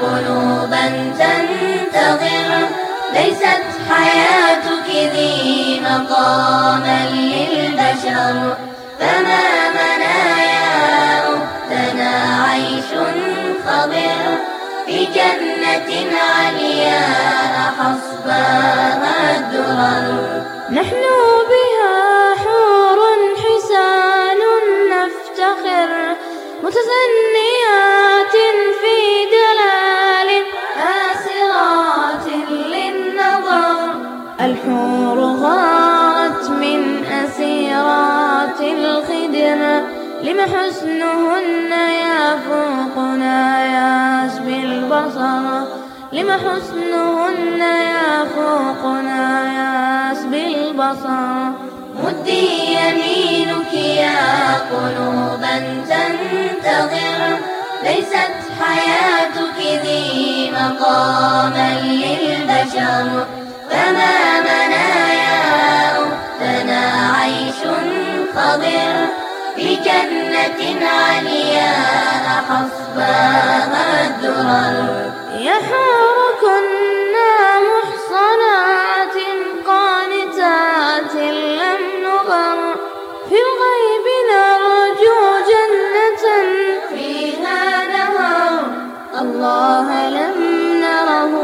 قلوبا تنتظر، ليست حياتك ذي مقاما للبشر. فما منايا أختنا عيش خضر في جنة علياء حصباها الدرر. نحن بها حور حسان نفتخر، متزنيات في دلال آسرات للنظر. الحور غارت من أسيرات الخدر، لم حسنهن يفوقنا يسبي البصر. لم حسنهن يفوقنا يسبي البصر. مدي يمينك يا قلوبا تنتظر، ليست حياتك ذي مقاما للبشر. فما منايا أختنا عيش خضر في جنة علياء حصباها الدرر. يا حور كنا محصنات قانتات لم نغر، في الغيب نرجو جنة فيها نهر. الله لم نره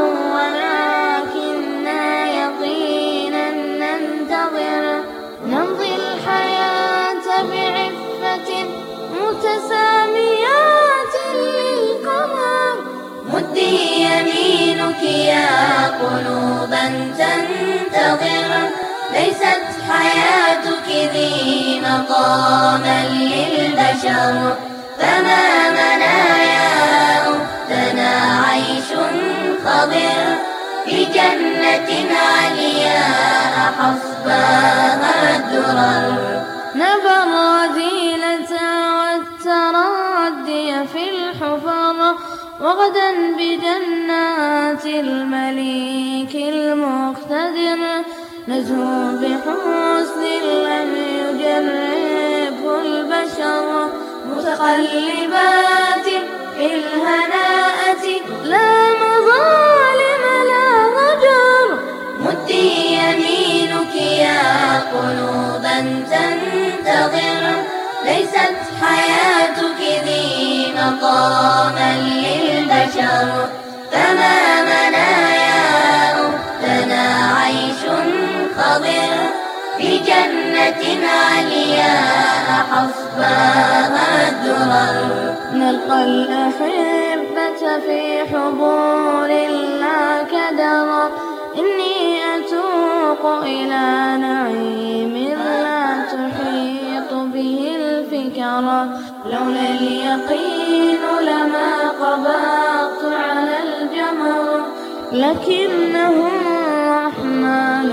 ولكننا يقينا ننتظر، نمضي الحياة بعفة متساميات للقمر. مدي يمينك يا قلوبا تنتظر، ليست حياتك ذي مقاما للبشر. فما منايا أختنا عيش خضر في جنة علياء حصباها الدرر. نبى الرذيلة والتردي في الحفر، وغدا بجنات المليك المقتدر. نزهو بحسن لم يجربه البشر، متقلبات في الهناءة لا مظالم لا ضجر. مدي يمينك يا قلوبا تنتظر، ليست حياتك ذي مقاما للبشر. فما منايا أختنا عيش خضر في جنة علياء حصباها الدرر. نلقى الأحبة في حضور لا كدر، إني أتوق إلى نعيم لا تحيط به الفكر. لولا اليقين لما قبضت على الجمر، لكنه الرحمن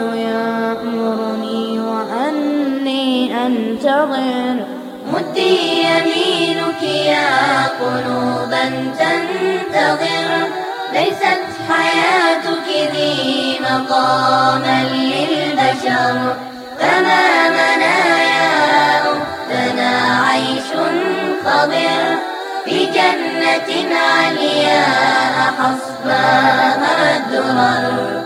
يأمرني وأني أنتظر. مدي يمينك يا قلوبا تنتظر، ليست حياتك ذي مقاما للبشر. فما منايا أختنا عيش خضر في جنة علياء حصباها الدرر.